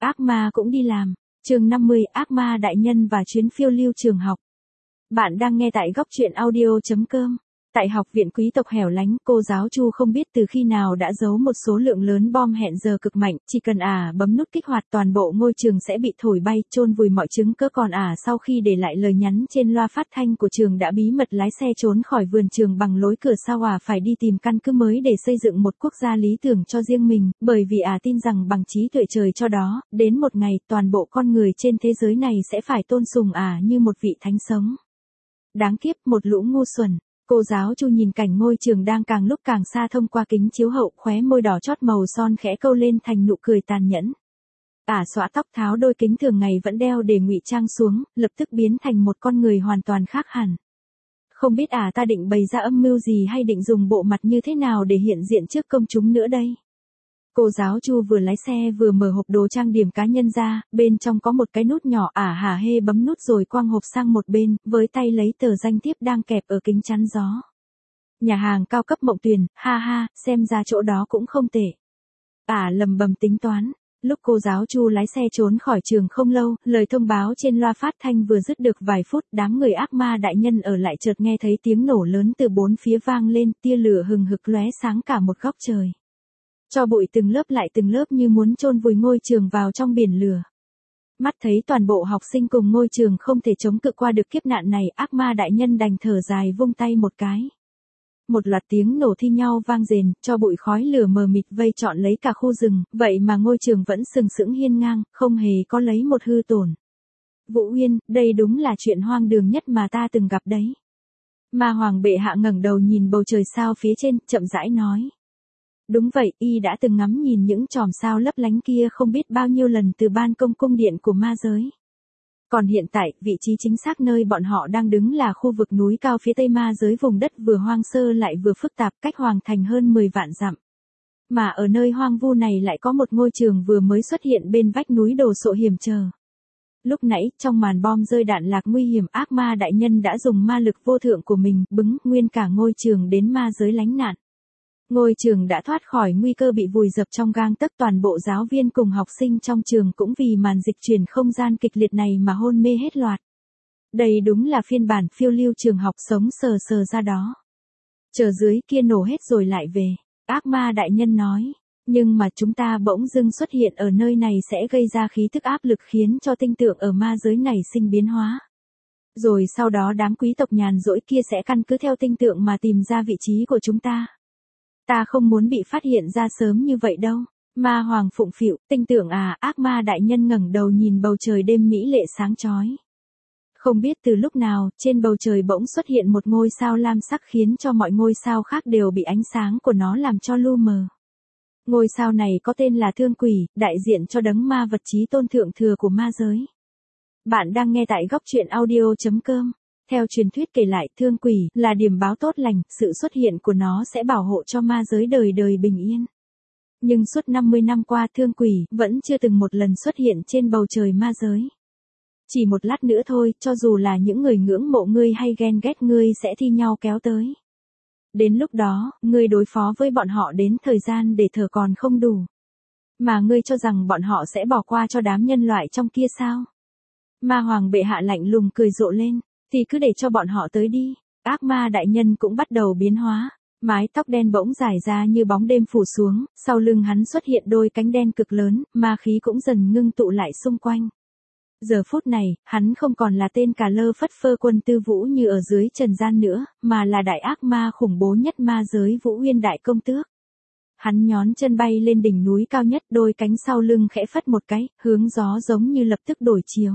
Ác ma cũng đi làm. Chương 50, ác ma đại nhân và chuyến phiêu lưu trường học. Bạn đang nghe tại góc truyện audio.com. Tại học viện quý tộc hẻo lánh, cô giáo Chu không biết từ khi nào đã giấu một số lượng lớn bom hẹn giờ cực mạnh, chỉ cần bấm nút kích hoạt toàn bộ ngôi trường sẽ bị thổi bay, chôn vùi mọi chứng cớ. Còn sau khi để lại lời nhắn trên loa phát thanh của trường đã bí mật lái xe trốn khỏi vườn trường bằng lối cửa sau. Phải đi tìm căn cứ mới để xây dựng một quốc gia lý tưởng cho riêng mình, bởi vì tin rằng bằng trí tuệ trời cho đó, đến một ngày toàn bộ con người trên thế giới này sẽ phải tôn sùng như một vị thánh sống. Đáng kiếp, một lũ ngu xuẩn. Cô giáo Chu nhìn cảnh ngôi trường đang càng lúc càng xa thông qua kính chiếu hậu, khóe môi đỏ chót màu son khẽ câu lên thành nụ cười tàn nhẫn. Xõa tóc, tháo đôi kính thường ngày vẫn đeo để ngụy trang xuống, lập tức biến thành một con người hoàn toàn khác hẳn. Không biết ta định bày ra âm mưu gì hay định dùng bộ mặt như thế nào để hiện diện trước công chúng nữa đây. Cô giáo Chu vừa lái xe vừa mở hộp đồ trang điểm cá nhân ra, bên trong có một cái nút nhỏ. Hả hê bấm nút rồi quăng hộp sang một bên, với tay lấy tờ danh thiếp đang kẹp ở kính chắn gió. Nhà hàng cao cấp Mộng Tuyền, ha ha, xem ra chỗ đó cũng không tệ. Lầm bầm tính toán. Lúc cô giáo Chu lái xe trốn khỏi trường không lâu, lời thông báo trên loa phát thanh vừa dứt được vài phút, đám người ác ma đại nhân ở lại chợt nghe thấy tiếng nổ lớn từ bốn phía vang lên, tia lửa hừng hực lóe sáng cả một góc trời. Cho bụi từng lớp lại từng lớp như muốn chôn vùi ngôi trường vào trong biển lửa. Mắt thấy toàn bộ học sinh cùng ngôi trường không thể chống cự qua được kiếp nạn này, ác ma đại nhân đành thở dài vung tay một cái. Một loạt tiếng nổ thi nhau vang rền, cho bụi khói lửa mờ mịt vây trọn lấy cả khu rừng, vậy mà ngôi trường vẫn sừng sững hiên ngang, không hề có lấy một hư tổn. Vũ Uyên, đây đúng là chuyện hoang đường nhất mà ta từng gặp đấy. Ma Hoàng bệ hạ ngẩng đầu nhìn bầu trời sao phía trên, chậm rãi nói. Đúng vậy, y đã từng ngắm nhìn những chòm sao lấp lánh kia không biết bao nhiêu lần từ ban công cung điện của ma giới. Còn hiện tại, vị trí chính xác nơi bọn họ đang đứng là khu vực núi cao phía tây ma giới, vùng đất vừa hoang sơ lại vừa phức tạp, cách Hoàng thành hơn 10 vạn dặm. Mà ở nơi hoang vu này lại có một ngôi trường vừa mới xuất hiện bên vách núi đồ sộ hiểm trở. Lúc nãy, trong màn bom rơi đạn lạc nguy hiểm, ác ma đại nhân đã dùng ma lực vô thượng của mình, bứng nguyên cả ngôi trường đến ma giới lánh nạn. Ngôi trường đã thoát khỏi nguy cơ bị vùi dập trong gang tấc, toàn bộ giáo viên cùng học sinh trong trường cũng vì màn dịch chuyển không gian kịch liệt này mà hôn mê hết loạt. Đây đúng là phiên bản phiêu lưu trường học sống sờ sờ ra đó. Chờ dưới kia nổ hết rồi lại về, ác ma đại nhân nói. Nhưng mà chúng ta bỗng dưng xuất hiện ở nơi này sẽ gây ra khí thức áp lực khiến cho tinh tượng ở ma giới này sinh biến hóa. Rồi sau đó đám quý tộc nhàn rỗi kia sẽ căn cứ theo tinh tượng mà tìm ra vị trí của chúng ta. Ta không muốn bị phát hiện ra sớm như vậy đâu. Ma Hoàng phụng phịu, tinh tưởng ác ma đại nhân ngẩng đầu nhìn bầu trời đêm mỹ lệ sáng chói. Không biết từ lúc nào, trên bầu trời bỗng xuất hiện một ngôi sao lam sắc khiến cho mọi ngôi sao khác đều bị ánh sáng của nó làm cho lu mờ. Ngôi sao này có tên là Thương Quỷ, đại diện cho đấng ma vật chí tôn thượng thừa của ma giới. Bạn đang nghe tại góc truyện audio.com. Theo truyền thuyết kể lại, Thương Quỷ là điểm báo tốt lành, sự xuất hiện của nó sẽ bảo hộ cho ma giới đời đời bình yên. Nhưng suốt 50 năm qua, Thương Quỷ vẫn chưa từng một lần xuất hiện trên bầu trời ma giới. Chỉ một lát nữa thôi, cho dù là những người ngưỡng mộ ngươi hay ghen ghét ngươi sẽ thi nhau kéo tới. Đến lúc đó, ngươi đối phó với bọn họ đến thời gian để thở còn không đủ. Mà ngươi cho rằng bọn họ sẽ bỏ qua cho đám nhân loại trong kia sao? Ma Hoàng bệ hạ lạnh lùng cười rộ lên. Thì cứ để cho bọn họ tới đi. Ác ma đại nhân cũng bắt đầu biến hóa. Mái tóc đen bỗng dài ra như bóng đêm phủ xuống, sau lưng hắn xuất hiện đôi cánh đen cực lớn, ma khí cũng dần ngưng tụ lại xung quanh. Giờ phút này, hắn không còn là tên cà lơ phất phơ quân tư vũ như ở dưới trần gian nữa, mà là đại ác ma khủng bố nhất ma giới Vũ Uyên đại công tước. Hắn nhón chân bay lên đỉnh núi cao nhất, đôi cánh sau lưng khẽ phất một cái, hướng gió giống như lập tức đổi chiều.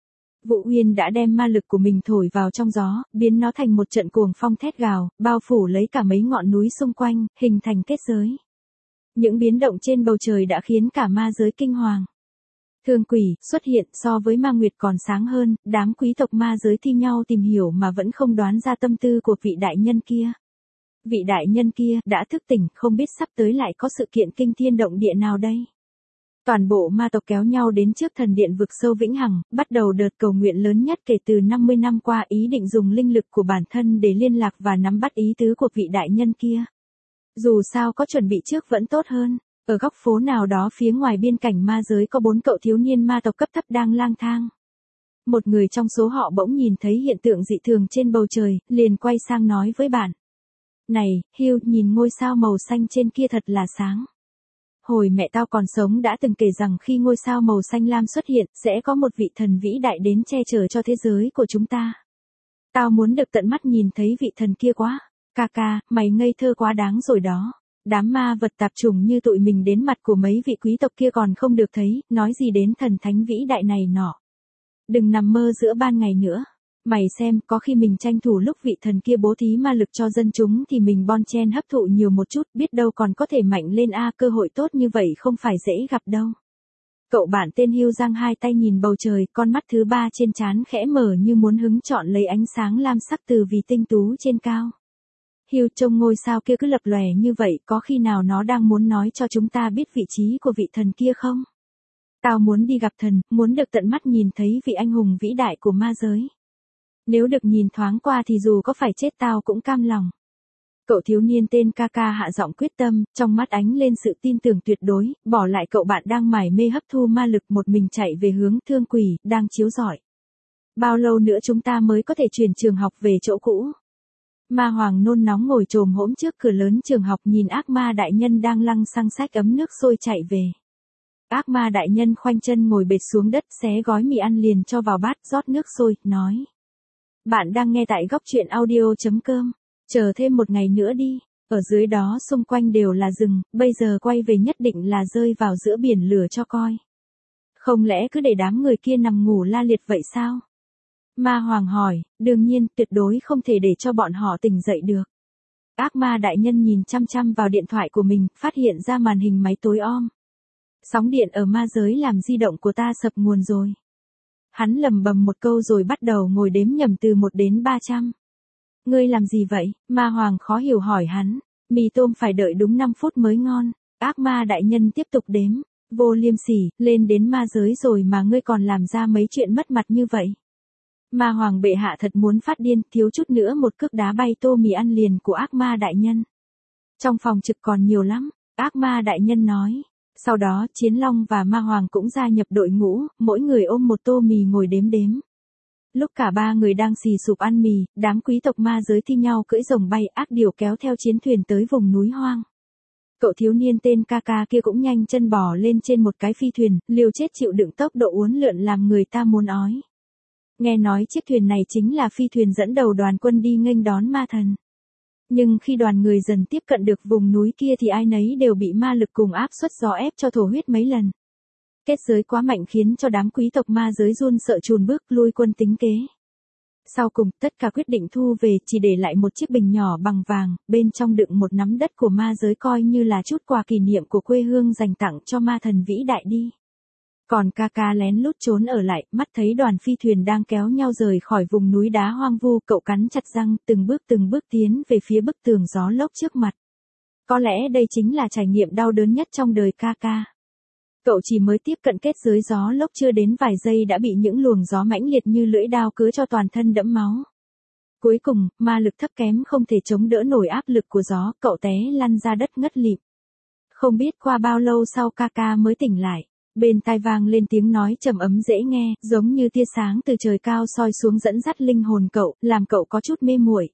Vũ Uyên đã đem ma lực của mình thổi vào trong gió, biến nó thành một trận cuồng phong thét gào, bao phủ lấy cả mấy ngọn núi xung quanh, hình thành kết giới. Những biến động trên bầu trời đã khiến cả ma giới kinh hoàng. Thương Quỷ xuất hiện, so với Ma Nguyệt còn sáng hơn, đám quý tộc ma giới thi nhau tìm hiểu mà vẫn không đoán ra tâm tư của vị đại nhân kia. Vị đại nhân kia đã thức tỉnh, không biết sắp tới lại có sự kiện kinh thiên động địa nào đây. Toàn bộ ma tộc kéo nhau đến trước thần điện vực sâu vĩnh hằng, bắt đầu đợt cầu nguyện lớn nhất kể từ 50 năm qua, ý định dùng linh lực của bản thân để liên lạc và nắm bắt ý tứ của vị đại nhân kia. Dù sao có chuẩn bị trước vẫn tốt hơn. Ở góc phố nào đó phía ngoài biên cảnh ma giới có 4 cậu thiếu niên ma tộc cấp thấp đang lang thang. Một người trong số họ bỗng nhìn thấy hiện tượng dị thường trên bầu trời, liền quay sang nói với bạn. Này, Hugh, nhìn ngôi sao màu xanh trên kia thật là sáng. Hồi mẹ tao còn sống đã từng kể rằng khi ngôi sao màu xanh lam xuất hiện, sẽ có một vị thần vĩ đại đến che chở cho thế giới của chúng ta. Tao muốn được tận mắt nhìn thấy vị thần kia quá. Ca, mày ngây thơ quá đáng rồi đó. Đám ma vật tạp chủng như tụi mình đến mặt của mấy vị quý tộc kia còn không được thấy, nói gì đến thần thánh vĩ đại này nọ. Đừng nằm mơ giữa ban ngày nữa. Mày xem, có khi mình tranh thủ lúc vị thần kia bố thí ma lực cho dân chúng thì mình bon chen hấp thụ nhiều một chút, biết đâu còn có thể mạnh lên cơ hội tốt như vậy không phải dễ gặp đâu. Cậu bạn tên Hugh giang hai tay nhìn bầu trời, con mắt thứ ba trên trán khẽ mở như muốn hứng chọn lấy ánh sáng lam sắc từ vì tinh tú trên cao. Hugh, trông ngôi sao kia cứ lập lòe như vậy, có khi nào nó đang muốn nói cho chúng ta biết vị trí của vị thần kia không? Tao muốn đi gặp thần, muốn được tận mắt nhìn thấy vị anh hùng vĩ đại của ma giới. Nếu được nhìn thoáng qua thì dù có phải chết tao cũng cam lòng. Cậu thiếu niên tên Ca hạ giọng quyết tâm, trong mắt ánh lên sự tin tưởng tuyệt đối, bỏ lại cậu bạn đang mải mê hấp thu ma lực một mình chạy về hướng Thương Quỷ, đang chiếu rọi. Bao lâu nữa chúng ta mới có thể chuyển trường học về chỗ cũ? Ma Hoàng nôn nóng ngồi chồm hổm trước cửa lớn trường học nhìn ác ma đại nhân đang lăng xăng xách ấm nước sôi chạy về. Ác ma đại nhân khoanh chân ngồi bệt xuống đất xé gói mì ăn liền cho vào bát rót nước sôi, nói. Bạn đang nghe tại góc truyện audio.com. Chờ thêm một ngày nữa đi. Ở dưới đó xung quanh đều là rừng, bây giờ quay về nhất định là rơi vào giữa biển lửa cho coi. Không lẽ cứ để đám người kia nằm ngủ la liệt vậy sao? Ma Hoàng hỏi, đương nhiên, tuyệt đối không thể để cho bọn họ tỉnh dậy được. Ác ma đại nhân nhìn chăm chăm vào điện thoại của mình, phát hiện ra màn hình máy tối om. Sóng điện ở ma giới làm di động của ta sập nguồn rồi. Hắn lầm bầm một câu rồi bắt đầu ngồi đếm nhầm từ 1 đến 300. Ngươi làm gì vậy? Ma Hoàng khó hiểu hỏi hắn. Mì tôm phải đợi đúng 5 phút mới ngon. Ác ma đại nhân tiếp tục đếm. Vô liêm sỉ, lên đến ma giới rồi mà ngươi còn làm ra mấy chuyện mất mặt như vậy. Ma Hoàng bệ hạ thật muốn phát điên, thiếu chút nữa một cước đá bay tô mì ăn liền của ác ma đại nhân. Trong phòng trực còn nhiều lắm, ác ma đại nhân nói. Sau đó, Chiến Long và Ma Hoàng cũng gia nhập đội ngũ, mỗi người ôm một tô mì ngồi đếm đếm. Lúc cả ba người đang xì sụp ăn mì, đám quý tộc ma giới thi nhau cưỡi rồng bay ác điều kéo theo chiến thuyền tới vùng núi hoang. Cậu thiếu niên tên Ca kia cũng nhanh chân bò lên trên một cái phi thuyền, liều chết chịu đựng tốc độ uốn lượn làm người ta muốn ói. Nghe nói chiếc thuyền này chính là phi thuyền dẫn đầu đoàn quân đi nghênh đón ma thần. Nhưng khi đoàn người dần tiếp cận được vùng núi kia thì ai nấy đều bị ma lực cùng áp suất gió ép cho thổ huyết mấy lần. Kết giới quá mạnh khiến cho đám quý tộc ma giới run sợ chùn bước lui quân tính kế. Sau cùng, tất cả quyết định thu về, chỉ để lại một chiếc bình nhỏ bằng vàng, bên trong đựng một nắm đất của ma giới coi như là chút quà kỷ niệm của quê hương dành tặng cho ma thần vĩ đại đi. Còn Ca lén lút trốn ở lại, mắt thấy đoàn phi thuyền đang kéo nhau rời khỏi vùng núi đá hoang vu, cậu cắn chặt răng, từng bước tiến về phía bức tường gió lốc trước mặt. Có lẽ đây chính là trải nghiệm đau đớn nhất trong đời Ca. Cậu chỉ mới tiếp cận kết giới gió lốc chưa đến vài giây đã bị những luồng gió mãnh liệt như lưỡi dao cứa cho toàn thân đẫm máu. Cuối cùng, ma lực thấp kém không thể chống đỡ nổi áp lực của gió, cậu té lăn ra đất ngất lịm. Không biết qua bao lâu sau Ca mới tỉnh lại. Bên tai vang lên tiếng nói trầm ấm dễ nghe, giống như tia sáng từ trời cao soi xuống dẫn dắt linh hồn cậu, làm cậu có chút mê muội.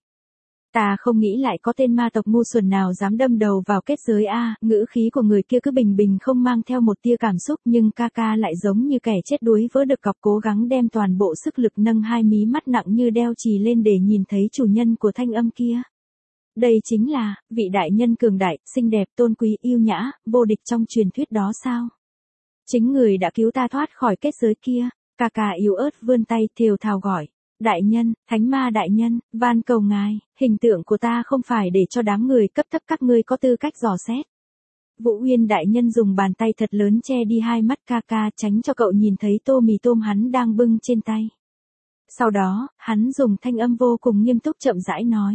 Ta không nghĩ lại có tên ma tộc ngu xuẩn nào dám đâm đầu vào kết giới ngữ khí của người kia cứ bình bình không mang theo một tia cảm xúc, nhưng Ca lại giống như kẻ chết đuối vỡ được cọc, cố gắng đem toàn bộ sức lực nâng hai mí mắt nặng như đeo chì lên để nhìn thấy chủ nhân của thanh âm kia. Đây chính là vị đại nhân cường đại, xinh đẹp, tôn quý, yêu nhã, vô địch trong truyền thuyết đó sao? Chính người đã cứu ta thoát khỏi kết giới kia. Ca yếu ớt vươn tay thều thào gọi. Đại nhân, thánh ma đại nhân, van cầu ngài, hình tượng của ta không phải để cho đám người cấp thấp các ngươi có tư cách dò xét. Vũ Uyên đại nhân dùng bàn tay thật lớn che đi hai mắt Ca tránh cho cậu nhìn thấy tô mì tôm hắn đang bưng trên tay. Sau đó, hắn dùng thanh âm vô cùng nghiêm túc chậm rãi nói.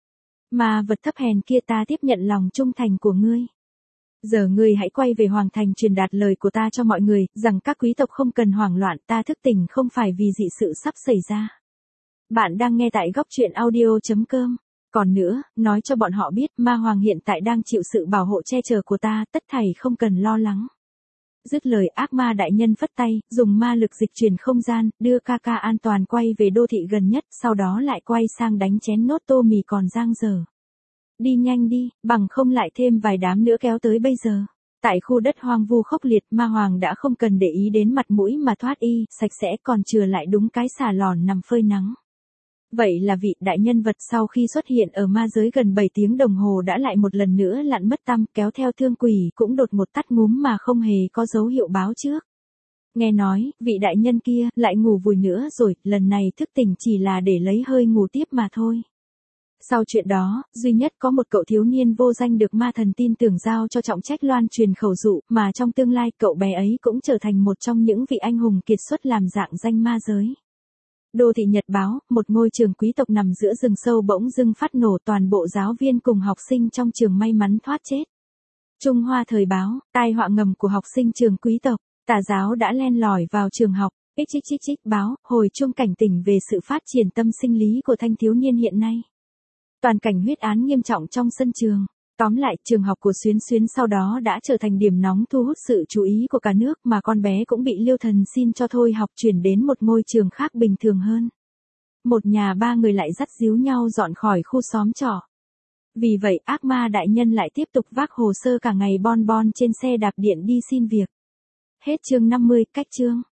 Mà vật thấp hèn kia, ta tiếp nhận lòng trung thành của ngươi. Giờ ngươi hãy quay về hoàng thành truyền đạt lời của ta cho mọi người, rằng các quý tộc không cần hoảng loạn, ta thức tỉnh không phải vì dị sự sắp xảy ra. Bạn đang nghe tại góc truyện audio.com. Còn nữa, nói cho bọn họ biết ma hoàng hiện tại đang chịu sự bảo hộ che chở của ta, tất thảy không cần lo lắng. Dứt lời ác ma đại nhân phất tay, dùng ma lực dịch chuyển không gian, đưa ca ca an toàn quay về đô thị gần nhất, sau đó lại quay sang đánh chén nốt tô mì còn dang dở. Đi nhanh đi, bằng không lại thêm vài đám nữa kéo tới bây giờ. Tại khu đất hoang vu khốc liệt, ma hoàng đã không cần để ý đến mặt mũi mà thoát y, sạch sẽ còn chừa lại đúng cái xà lòn nằm phơi nắng. Vậy là vị đại nhân vật sau khi xuất hiện ở ma giới gần 7 tiếng đồng hồ đã lại một lần nữa lặn mất tăm, kéo theo thương quỷ cũng đột một tắt ngúm mà không hề có dấu hiệu báo trước. Nghe nói, vị đại nhân kia lại ngủ vùi nữa rồi, lần này thức tỉnh chỉ là để lấy hơi ngủ tiếp mà thôi. Sau chuyện đó, duy nhất có một cậu thiếu niên vô danh được ma thần tin tưởng giao cho trọng trách loan truyền khẩu dụ, mà trong tương lai cậu bé ấy cũng trở thành một trong những vị anh hùng kiệt xuất làm dạng danh ma giới. Đô thị Nhật báo, một ngôi trường quý tộc nằm giữa rừng sâu bỗng dưng phát nổ, toàn bộ giáo viên cùng học sinh trong trường may mắn thoát chết. Trung Hoa thời báo, tai họa ngầm của học sinh trường quý tộc, tà giáo đã len lỏi vào trường học. Xxxx báo, hồi chuông cảnh tỉnh về sự phát triển tâm sinh lý của thanh thiếu niên hiện nay. Toàn cảnh huyết án nghiêm trọng trong sân trường. Tóm lại, trường học của Xuyến Xuyến sau đó đã trở thành điểm nóng thu hút sự chú ý của cả nước, mà con bé cũng bị Liêu Thần xin cho thôi học chuyển đến một ngôi trường khác bình thường hơn. Một nhà ba người lại dắt díu nhau dọn khỏi khu xóm trọ. Vì vậy ác ma đại nhân lại tiếp tục vác hồ sơ cả ngày bon bon trên xe đạp điện đi xin việc. Hết chương 50, cách chương.